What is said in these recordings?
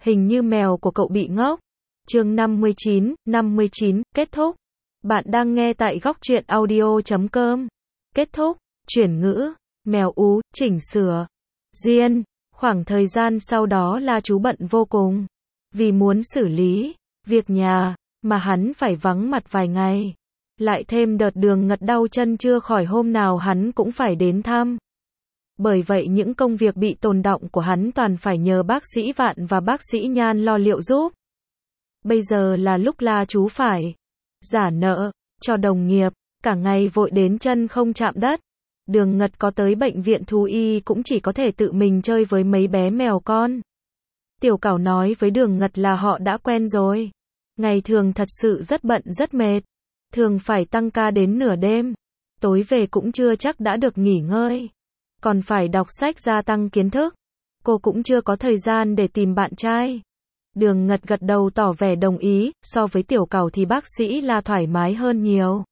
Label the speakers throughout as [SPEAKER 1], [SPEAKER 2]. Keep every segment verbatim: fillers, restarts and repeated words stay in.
[SPEAKER 1] Hình như mèo của cậu bị ngốc. Chương năm mươi chín, năm mươi chín, kết thúc. Bạn đang nghe tại góc truyện audio chấm com. Kết thúc, chuyển ngữ, mèo ú, chỉnh sửa. Diên, khoảng thời gian sau đó La Chú bận vô cùng. Vì muốn xử lý việc nhà, mà hắn phải vắng mặt vài ngày. Lại thêm đợt Đường Ngật đau chân chưa khỏi, hôm nào hắn cũng phải đến thăm. Bởi vậy những công việc bị tồn đọng của hắn toàn phải nhờ bác sĩ Vạn và bác sĩ Nhan lo liệu giúp. Bây giờ là lúc La Chú phải giả nợ cho đồng nghiệp, cả ngày vội đến chân không chạm đất. Đường Ngật có tới bệnh viện thú y cũng chỉ có thể tự mình chơi với mấy bé mèo con. Tiểu Cảo nói với Đường Ngật là họ đã quen rồi. Ngày thường thật sự rất bận rất mệt. Thường phải tăng ca đến nửa đêm. Tối về cũng chưa chắc đã được nghỉ ngơi. Còn phải đọc sách gia tăng kiến thức. Cô cũng chưa có thời gian để tìm bạn trai. Đường Ngật gật đầu tỏ vẻ đồng ý, so với Tiểu Cảo thì bác sĩ là thoải mái hơn nhiều.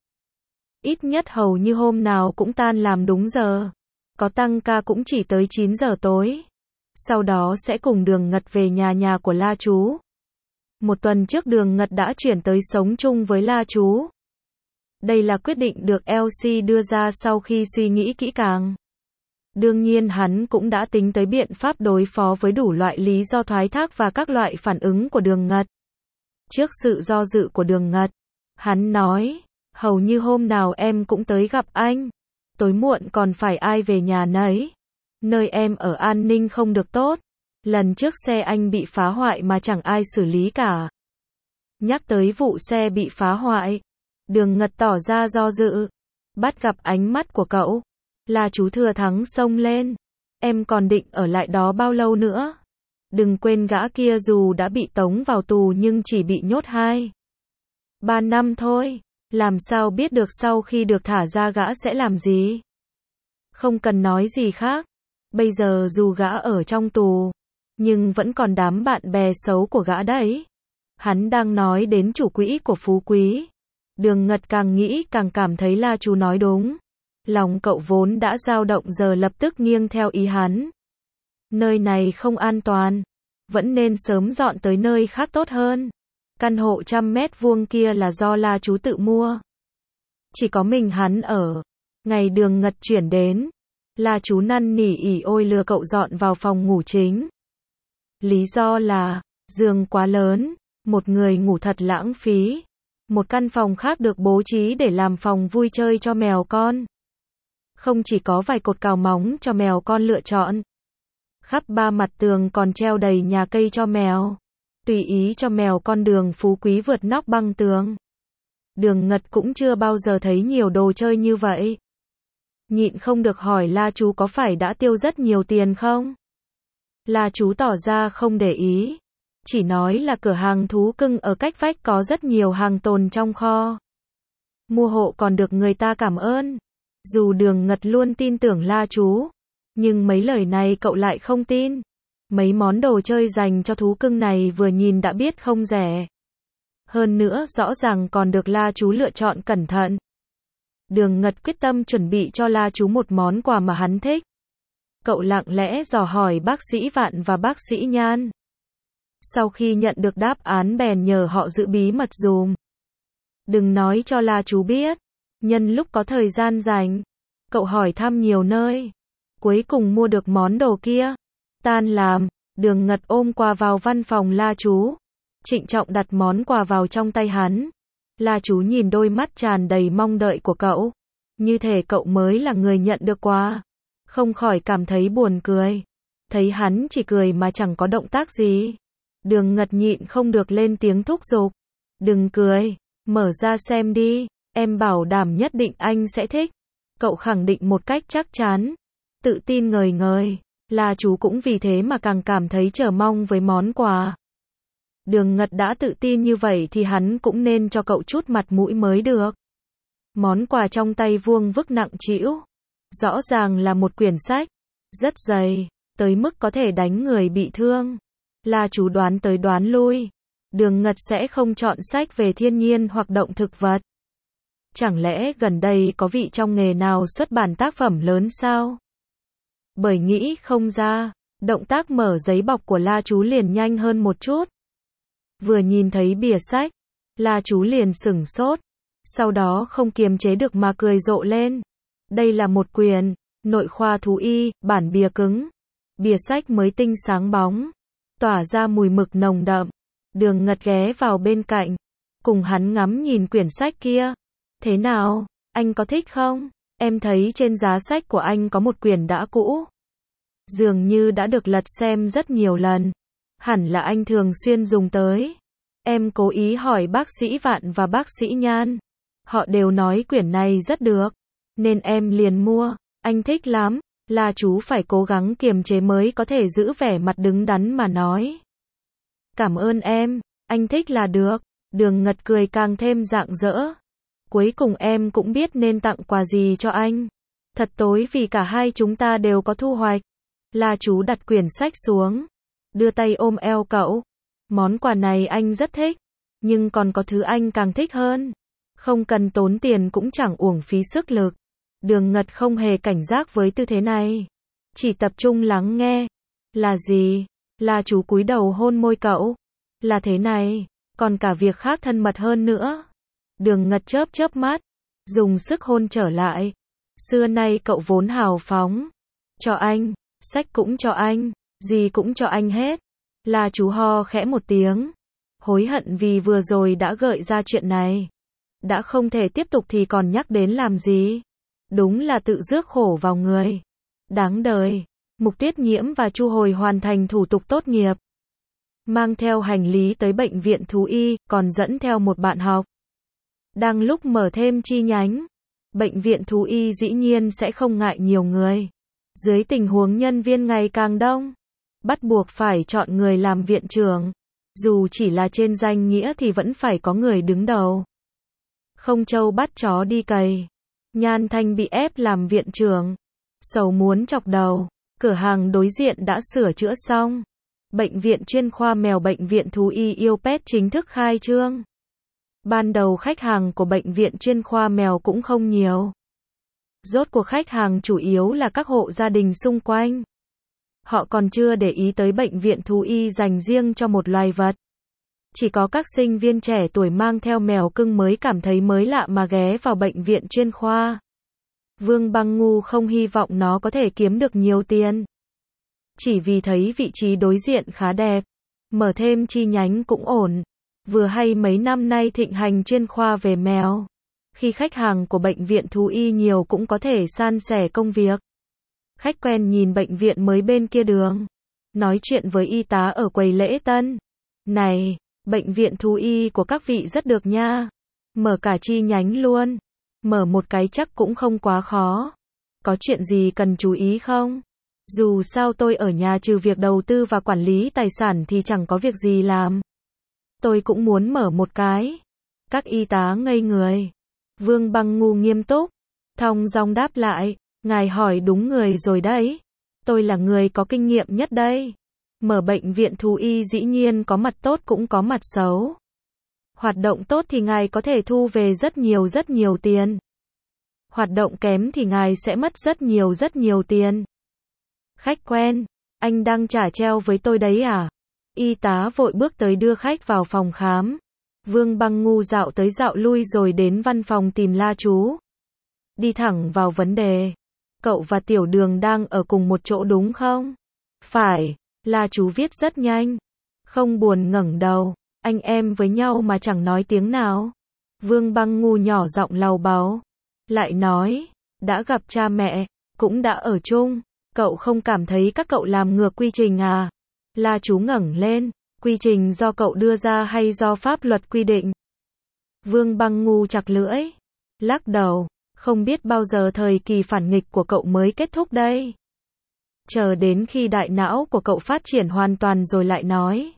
[SPEAKER 1] Ít nhất hầu như hôm nào cũng tan làm đúng giờ. Có tăng ca cũng chỉ tới chín giờ tối. Sau đó sẽ cùng Đường Ngật về nhà nhà của La Chú. Một tuần trước Đường Ngật đã chuyển tới sống chung với La Chú. Đây là quyết định được Elsie đưa ra sau khi suy nghĩ kỹ càng. Đương nhiên hắn cũng đã tính tới biện pháp đối phó với đủ loại lý do thoái thác và các loại phản ứng của Đường Ngật. Trước sự do dự của Đường Ngật, hắn nói, hầu như hôm nào em cũng tới gặp anh. Tối muộn còn phải ai về nhà nấy. Nơi em ở an ninh không được tốt. Lần trước xe anh bị phá hoại mà chẳng ai xử lý cả. Nhắc tới vụ xe bị phá hoại, Đường Ngật tỏ ra do dự. Bắt gặp ánh mắt của cậu, La Chú thừa thắng xông lên. Em còn định ở lại đó bao lâu nữa? Đừng quên gã kia dù đã bị tống vào tù nhưng chỉ bị nhốt hai ba năm thôi. Làm sao biết được sau khi được thả ra gã sẽ làm gì? Không cần nói gì khác. Bây giờ dù gã ở trong tù, nhưng vẫn còn đám bạn bè xấu của gã đấy. Hắn đang nói đến chủ quỹ của Phú Quý. Đường Ngật càng nghĩ càng cảm thấy La Chú nói đúng. Lòng cậu vốn đã dao động giờ lập tức nghiêng theo ý hắn. Nơi này không an toàn. Vẫn nên sớm dọn tới nơi khác tốt hơn. Căn hộ trăm mét vuông kia là do La Chú tự mua. Chỉ có mình hắn ở. Ngày Đường Ngật chuyển đến, La Chú năn nỉ ỉ ôi lừa cậu dọn vào phòng ngủ chính. Lý do là, giường quá lớn, một người ngủ thật lãng phí. Một căn phòng khác được bố trí để làm phòng vui chơi cho mèo con. Không chỉ có vài cột cào móng cho mèo con lựa chọn. Khắp ba mặt tường còn treo đầy nhà cây cho mèo. Tùy ý cho mèo con Đường Phú Quý vượt nóc băng tường. Đường Ngật cũng chưa bao giờ thấy nhiều đồ chơi như vậy. Nhịn không được hỏi La Chú có phải đã tiêu rất nhiều tiền không? La Chú tỏ ra không để ý. Chỉ nói là cửa hàng thú cưng ở cách vách có rất nhiều hàng tồn trong kho. Mua hộ còn được người ta cảm ơn. Dù Đường Ngật luôn tin tưởng La Chú, nhưng mấy lời này cậu lại không tin. Mấy món đồ chơi dành cho thú cưng này vừa nhìn đã biết không rẻ. Hơn nữa rõ ràng còn được La Chú lựa chọn cẩn thận. Đường Ngật quyết tâm chuẩn bị cho La Chú một món quà mà hắn thích. Cậu lặng lẽ dò hỏi bác sĩ Vạn và bác sĩ Nhan. Sau khi nhận được đáp án bèn nhờ họ giữ bí mật dùm. Đừng nói cho La Chú biết. Nhân lúc có thời gian rảnh, cậu hỏi thăm nhiều nơi. Cuối cùng mua được món đồ kia. Tan làm, Đường Ngật ôm quà vào văn phòng La Chú. Trịnh trọng đặt món quà vào trong tay hắn. La Chú nhìn đôi mắt tràn đầy mong đợi của cậu. Như thể cậu mới là người nhận được quà. Không khỏi cảm thấy buồn cười. Thấy hắn chỉ cười mà chẳng có động tác gì. Đường Ngật nhịn không được lên tiếng thúc giục. Đừng cười, mở ra xem đi. Em bảo đảm nhất định anh sẽ thích. Cậu khẳng định một cách chắc chắn. Tự tin ngời ngời. La Chú cũng vì thế mà càng cảm thấy chờ mong với món quà. Đường Ngật đã tự tin như vậy thì hắn cũng nên cho cậu chút mặt mũi mới được. Món quà trong tay vuông vức nặng trĩu. Rõ ràng là một quyển sách. Rất dày, tới mức có thể đánh người bị thương. La Chú đoán tới đoán lui. Đường Ngật sẽ không chọn sách về thiên nhiên hoặc động thực vật. Chẳng lẽ gần đây có vị trong nghề nào xuất bản tác phẩm lớn sao? Bởi nghĩ không ra, Động tác mở giấy bọc của La Chú liền nhanh hơn một chút. Vừa nhìn thấy bìa sách, La Chú liền sửng sốt. Sau đó không kiềm chế được mà cười rộ lên. Đây là một quyển nội khoa thú y, bản bìa cứng. Bìa sách mới tinh sáng bóng, tỏa ra mùi mực nồng đậm. Đường Ngật ghé vào bên cạnh, cùng hắn ngắm nhìn quyển sách kia. Thế nào, anh có thích không? Em thấy trên giá sách của anh có một quyển đã cũ. Dường như đã được lật xem rất nhiều lần. Hẳn là anh thường xuyên dùng tới. Em cố ý hỏi bác sĩ Vạn và bác sĩ Nhan. Họ đều nói quyển này rất được. Nên em liền mua. Anh thích lắm. La Chú phải cố gắng kiềm chế mới có thể giữ vẻ mặt đứng đắn mà nói. Cảm ơn em. Anh thích là được. Đường Ngật cười càng thêm rạng rỡ. Cuối cùng em cũng biết nên tặng quà gì cho anh. Thật tối vì cả hai chúng ta đều có thu hoạch. La Chú đặt quyển sách xuống, đưa tay ôm eo cậu. Món quà này anh rất thích, nhưng còn có thứ anh càng thích hơn. Không cần tốn tiền cũng chẳng uổng phí sức lực. Đường Ngật không hề cảnh giác với tư thế này, chỉ tập trung lắng nghe. Là gì? La Chú cúi đầu hôn môi cậu. Là thế này, còn cả việc khác thân mật hơn nữa. Đường Ngật chớp chớp mắt, dùng sức hôn trở lại. Xưa nay cậu vốn hào phóng. Cho anh, sách cũng cho anh, gì cũng cho anh hết. La Chú ho khẽ một tiếng, hối hận vì vừa rồi đã gợi ra chuyện này. Đã không thể tiếp tục thì còn nhắc đến làm gì? Đúng là tự rước khổ vào người. Đáng đời. Mục Tiết Nhiễm và Chu Hồi hoàn thành thủ tục tốt nghiệp, mang theo hành lý tới bệnh viện thú y, còn dẫn theo một bạn học. Đang lúc mở thêm chi nhánh, bệnh viện thú y dĩ nhiên sẽ không ngại nhiều người. Dưới tình huống nhân viên ngày càng đông, bắt buộc phải chọn người làm viện trưởng. Dù chỉ là trên danh nghĩa thì vẫn phải có người đứng đầu. Không trâu bắt chó đi cày. Nhan Thanh bị ép làm viện trưởng, sầu muốn chọc đầu. Cửa hàng đối diện đã sửa chữa xong. Bệnh viện chuyên khoa mèo bệnh viện thú y yêu pet chính thức khai trương. Ban đầu khách hàng của bệnh viện chuyên khoa mèo cũng không nhiều. Rốt cuộc khách hàng chủ yếu là các hộ gia đình xung quanh. Họ còn chưa để ý tới bệnh viện thú y dành riêng cho một loài vật. Chỉ có các sinh viên trẻ tuổi mang theo mèo cưng mới cảm thấy mới lạ mà ghé vào bệnh viện chuyên khoa. Vương Băng Ngu không hy vọng nó có thể kiếm được nhiều tiền. Chỉ vì thấy vị trí đối diện khá đẹp, mở thêm chi nhánh cũng ổn. Vừa hay mấy năm nay thịnh hành chuyên khoa về mèo. Khi khách hàng của bệnh viện thú y nhiều cũng có thể san sẻ công việc. Khách quen nhìn bệnh viện mới bên kia đường, nói chuyện với y tá ở quầy lễ tân. Này, bệnh viện thú y của các vị rất được nha. Mở cả chi nhánh luôn. Mở một cái chắc cũng không quá khó. Có chuyện gì cần chú ý không? Dù sao tôi ở nhà trừ việc đầu tư và quản lý tài sản thì chẳng có việc gì làm. Tôi cũng muốn mở một cái. Các y tá ngây người. Vương Băng Ngu nghiêm túc, thong dong đáp lại, ngài hỏi đúng người rồi đấy. Tôi là người có kinh nghiệm nhất đây. Mở bệnh viện thú y dĩ nhiên có mặt tốt cũng có mặt xấu. Hoạt động tốt thì ngài có thể thu về rất nhiều rất nhiều tiền. Hoạt động kém thì ngài sẽ mất rất nhiều rất nhiều tiền. Khách quen, anh đang trả treo với tôi đấy à? Y tá vội bước tới đưa khách vào phòng khám. Vương Băng Ngu dạo tới dạo lui rồi đến văn phòng tìm La Chú. Đi thẳng vào vấn đề. Cậu và Tiểu Đường đang ở cùng một chỗ đúng không? Phải, La Chú viết rất nhanh. Không buồn ngẩng đầu. Anh em với nhau mà chẳng nói tiếng nào. Vương Băng Ngu nhỏ giọng lầu bầu. Lại nói, đã gặp cha mẹ, cũng đã ở chung. Cậu không cảm thấy các cậu làm ngược quy trình à? La Chú ngẩng lên. Quy trình do cậu đưa ra hay do pháp luật quy định? Vương Băng Ngu chặt lưỡi, lắc đầu, không biết bao giờ thời kỳ phản nghịch của cậu mới kết thúc đây. Chờ đến khi đại não của cậu phát triển hoàn toàn rồi lại nói.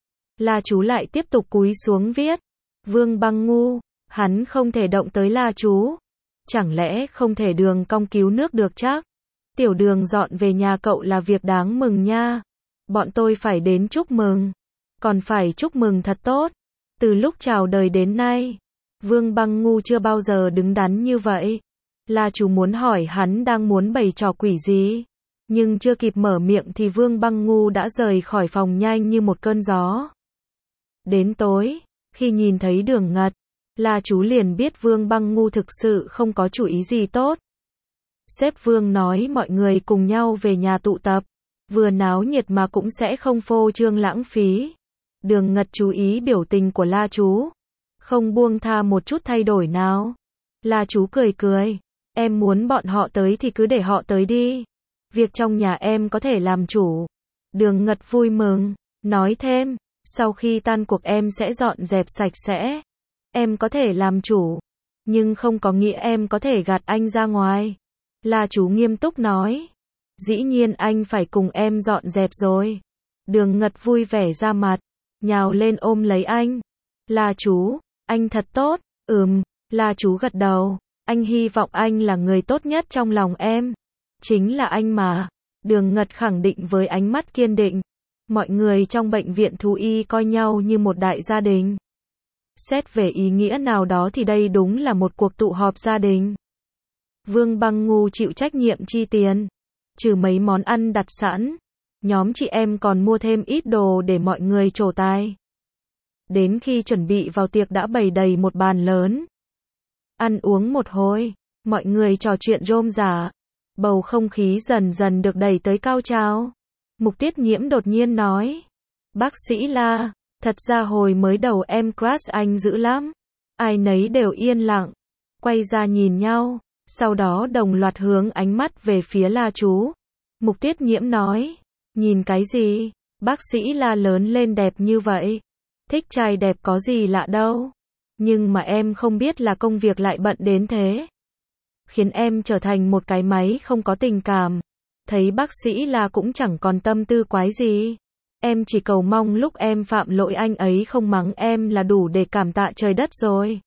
[SPEAKER 1] La Chú lại tiếp tục cúi xuống viết. Vương Băng Ngu, hắn không thể động tới La Chú. Chẳng lẽ không thể Đường cong cứu nước được chắc? Tiểu Đường dọn về nhà cậu là việc đáng mừng nha. Bọn tôi phải đến chúc mừng. Còn phải chúc mừng thật tốt. Từ lúc chào đời đến nay, Vương Băng Ngu chưa bao giờ đứng đắn như vậy. La Chú muốn hỏi hắn đang muốn bày trò quỷ gì. Nhưng chưa kịp mở miệng thì Vương Băng Ngu đã rời khỏi phòng nhanh như một cơn gió. Đến tối, khi nhìn thấy Đường Ngật, La Chú liền biết Vương Băng Ngu thực sự không có chủ ý gì tốt. Sếp Vương nói mọi người cùng nhau về nhà tụ tập, vừa náo nhiệt mà cũng sẽ không phô trương lãng phí. Đường Ngật chú ý biểu tình của La Chú, không buông tha một chút thay đổi nào. La Chú cười cười, em muốn bọn họ tới thì cứ để họ tới đi. Việc trong nhà em có thể làm chủ. Đường Ngật vui mừng, nói thêm, sau khi tan cuộc em sẽ dọn dẹp sạch sẽ. Em có thể làm chủ, nhưng không có nghĩa em có thể gạt anh ra ngoài. La Chú nghiêm túc nói, dĩ nhiên anh phải cùng em dọn dẹp rồi. Đường Ngật vui vẻ ra mặt, nhào lên ôm lấy anh. La Chú, anh thật tốt. Ừm, La Chú gật đầu, anh hy vọng anh là người tốt nhất trong lòng em. Chính là anh mà. Đường Ngật khẳng định với ánh mắt kiên định. Mọi người trong bệnh viện thú y coi nhau như một đại gia đình. Xét về ý nghĩa nào đó thì đây đúng là một cuộc tụ họp gia đình. Vương Băng Ngu chịu trách nhiệm chi tiền. Trừ mấy món ăn đặt sẵn, nhóm chị em còn mua thêm ít đồ để mọi người trổ tài. Đến khi chuẩn bị vào tiệc đã bày đầy một bàn lớn. Ăn uống một hồi, mọi người trò chuyện rôm rả. Bầu không khí dần dần được đẩy tới cao trào. Mục Tiết Nhiễm đột nhiên nói, bác sĩ La, thật ra hồi mới đầu em crush anh dữ lắm. Ai nấy đều yên lặng, quay ra nhìn nhau, sau đó đồng loạt hướng ánh mắt về phía La Chú. Mục Tiết Nhiễm nói, nhìn cái gì, bác sĩ La lớn lên đẹp như vậy. Thích trai đẹp có gì lạ đâu. Nhưng mà em không biết là công việc lại bận đến thế. Khiến em trở thành một cái máy không có tình cảm. Thấy bác sĩ La cũng chẳng còn tâm tư quái gì. Em chỉ cầu mong lúc em phạm lỗi anh ấy không mắng em là đủ để cảm tạ trời đất rồi.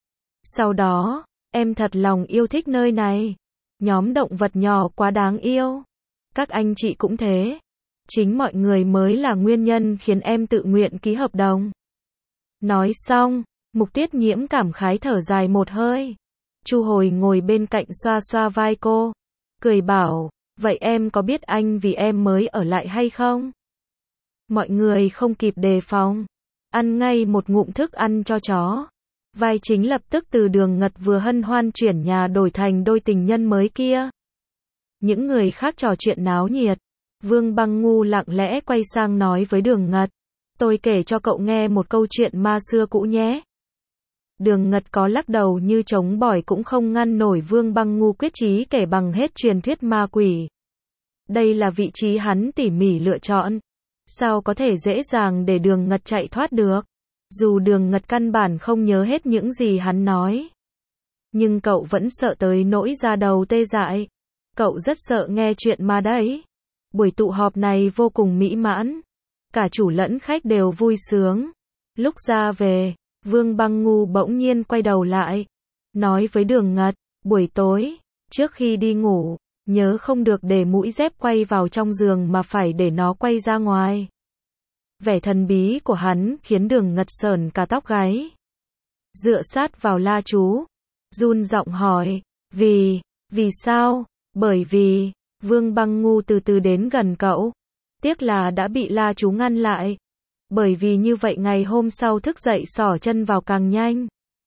[SPEAKER 1] Sau đó, em thật lòng yêu thích nơi này. Nhóm động vật nhỏ quá đáng yêu. Các anh chị cũng thế. Chính mọi người mới là nguyên nhân khiến em tự nguyện ký hợp đồng. Nói xong, Mục Tiết Nhiễm cảm khái thở dài một hơi. Chu Hồi ngồi bên cạnh xoa xoa vai cô, cười bảo, vậy em có biết anh vì em mới ở lại hay không? Mọi người không kịp đề phòng, ăn ngay một ngụm thức ăn cho chó. Vai chính lập tức từ Đường Ngật vừa hân hoan chuyển nhà đổi thành đôi tình nhân mới kia. Những người khác trò chuyện náo nhiệt. Vương Băng Ngu lặng lẽ quay sang nói với Đường Ngật, tôi kể cho cậu nghe một câu chuyện ma xưa cũ nhé. Đường Ngật có lắc đầu như chống bỏi cũng không ngăn nổi Vương Băng Ngu quyết chí kể bằng hết truyền thuyết ma quỷ. Đây là vị trí hắn tỉ mỉ lựa chọn. Sao có thể dễ dàng để Đường Ngật chạy thoát được? Dù Đường Ngật căn bản không nhớ hết những gì hắn nói. Nhưng cậu vẫn sợ tới nỗi da đầu tê dại. Cậu rất sợ nghe chuyện ma đấy. Buổi tụ họp này vô cùng mỹ mãn. Cả chủ lẫn khách đều vui sướng. Lúc ra về, Vương Băng Ngu bỗng nhiên quay đầu lại. Nói với Đường Ngật, buổi tối, trước khi đi ngủ, nhớ không được để mũi dép quay vào trong giường mà phải để nó quay ra ngoài. Vẻ thần bí của hắn khiến Đường Ngật sởn cả tóc gáy. Dựa sát vào La Chú, run giọng hỏi, vì, vì sao? Bởi vì, Vương Băng Ngu từ từ đến gần cậu. Tiếc là đã bị La Chú ngăn lại. Bởi vì như vậy ngày hôm sau thức dậy xỏ chân vào càng nhanh.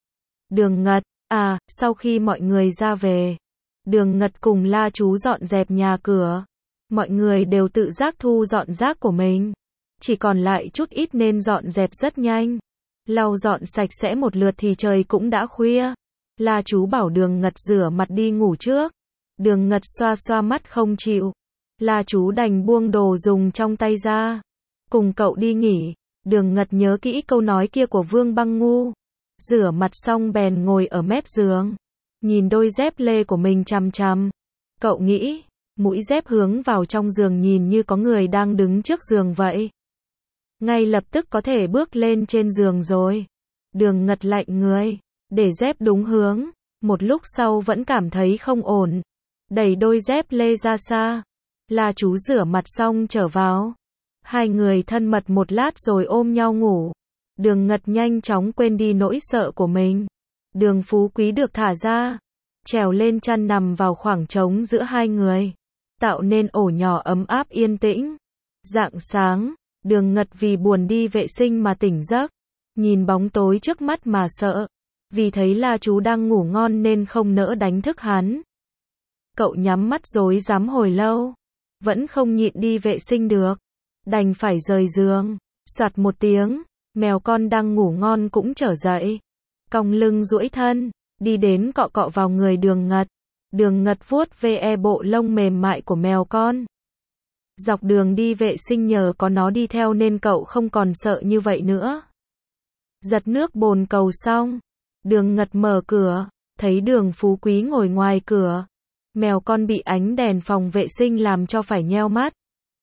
[SPEAKER 1] Đường Ngật, à, sau khi mọi người ra về, Đường Ngật cùng La Chú dọn dẹp nhà cửa. Mọi người đều tự giác thu dọn rác của mình. Chỉ còn lại chút ít nên dọn dẹp rất nhanh. Lau dọn sạch sẽ một lượt thì trời cũng đã khuya. La Chú bảo Đường Ngật rửa mặt đi ngủ trước. Đường Ngật xoa xoa mắt không chịu. La Chú đành buông đồ dùng trong tay ra. Cùng cậu đi nghỉ. Đường Ngật nhớ kỹ câu nói kia của Vương Băng Ngu. Rửa mặt xong bèn ngồi ở mép giường. Nhìn đôi dép lê của mình chằm chằm. Cậu nghĩ, mũi dép hướng vào trong giường nhìn như có người đang đứng trước giường vậy. Ngay lập tức có thể bước lên trên giường rồi. Đường Ngật lạnh người, để dép đúng hướng. Một lúc sau vẫn cảm thấy không ổn. Đẩy đôi dép lê ra xa. La Chú rửa mặt xong trở vào. Hai người thân mật một lát rồi ôm nhau ngủ. Đường Ngật nhanh chóng quên đi nỗi sợ của mình. Đường Phú Quý được thả ra. Trèo lên chăn nằm vào khoảng trống giữa hai người. tạo nên ổ nhỏ ấm áp yên tĩnh. Rạng sáng, Đường Ngật vì buồn đi vệ sinh mà tỉnh giấc, nhìn bóng tối trước mắt mà sợ, vì thấy La Chú đang ngủ ngon nên không nỡ đánh thức hắn. Cậu nhắm mắt rối rắm hồi lâu, vẫn không nhịn đi vệ sinh được, đành phải rời giường. Soạt một tiếng, mèo con đang ngủ ngon cũng trở dậy, cong lưng duỗi thân, đi đến cọ cọ vào người Đường Ngật. Đường Ngật vuốt ve bộ lông mềm mại của mèo con. Dọc đường đi vệ sinh nhờ có nó đi theo nên cậu không còn sợ như vậy nữa. Giật nước bồn cầu xong, Đường Ngật mở cửa, thấy Đường Phú Quý ngồi ngoài cửa. Mèo con bị ánh đèn phòng vệ sinh làm cho phải nheo mắt.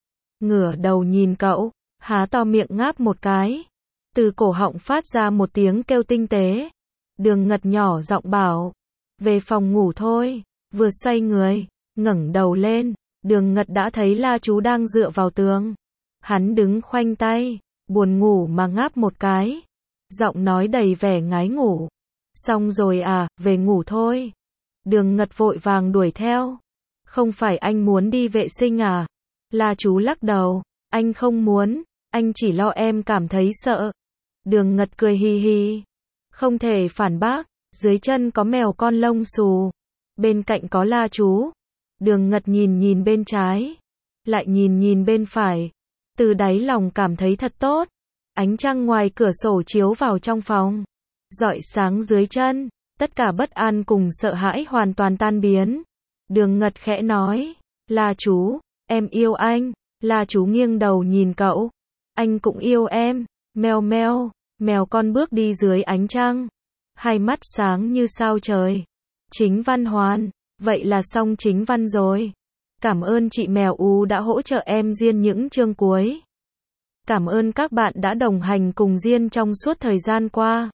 [SPEAKER 1] Ngửa đầu nhìn cậu, há to miệng ngáp một cái. Từ cổ họng phát ra một tiếng kêu tinh tế. Đường Ngật nhỏ giọng bảo, về phòng ngủ thôi. Vừa xoay người, ngẩng đầu lên, Đường Ngật đã thấy La Chú đang dựa vào tường. Hắn đứng khoanh tay, buồn ngủ mà ngáp một cái. Giọng nói đầy vẻ ngái ngủ. Xong rồi à, về ngủ thôi. Đường Ngật vội vàng đuổi theo. Không phải anh muốn đi vệ sinh à? La Chú lắc đầu, anh không muốn, anh chỉ lo em cảm thấy sợ. Đường Ngật cười hi hi. Không thể phản bác, dưới chân có mèo con lông xù. Bên cạnh có La Chú. Đường Ngật nhìn nhìn bên trái, lại nhìn nhìn bên phải. Từ đáy lòng cảm thấy thật tốt. Ánh trăng ngoài cửa sổ chiếu vào trong phòng, rọi sáng dưới chân. Tất cả bất an cùng sợ hãi hoàn toàn tan biến. Đường Ngật khẽ nói, La Chú, em yêu anh. La Chú nghiêng đầu nhìn cậu. Anh cũng yêu em. Meo meo, mèo con bước đi dưới ánh trăng. Hai mắt sáng như sao trời. Chính văn hoàn, vậy là xong chính văn rồi. Cảm ơn chị Mèo Ú đã hỗ trợ em Diên những chương cuối. Cảm ơn các bạn đã đồng hành cùng Diên trong suốt thời gian qua.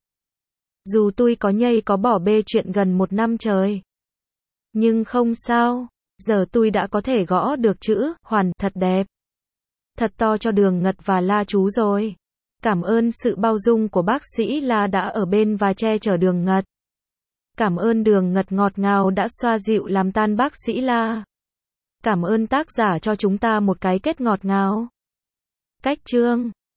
[SPEAKER 1] Dù tôi có nhây có bỏ bê chuyện gần một năm trời. Nhưng không sao, giờ tôi đã có thể gõ được chữ hoàn thật đẹp, thật to cho Đường Ngật và La Chú rồi. Cảm ơn sự bao dung của bác sĩ La đã ở bên và che chở Đường Ngật. Cảm ơn Đường Ngật ngọt ngào đã xoa dịu làm tan bác sĩ La. Cảm ơn tác giả cho chúng ta một cái kết ngọt ngào. Cách chương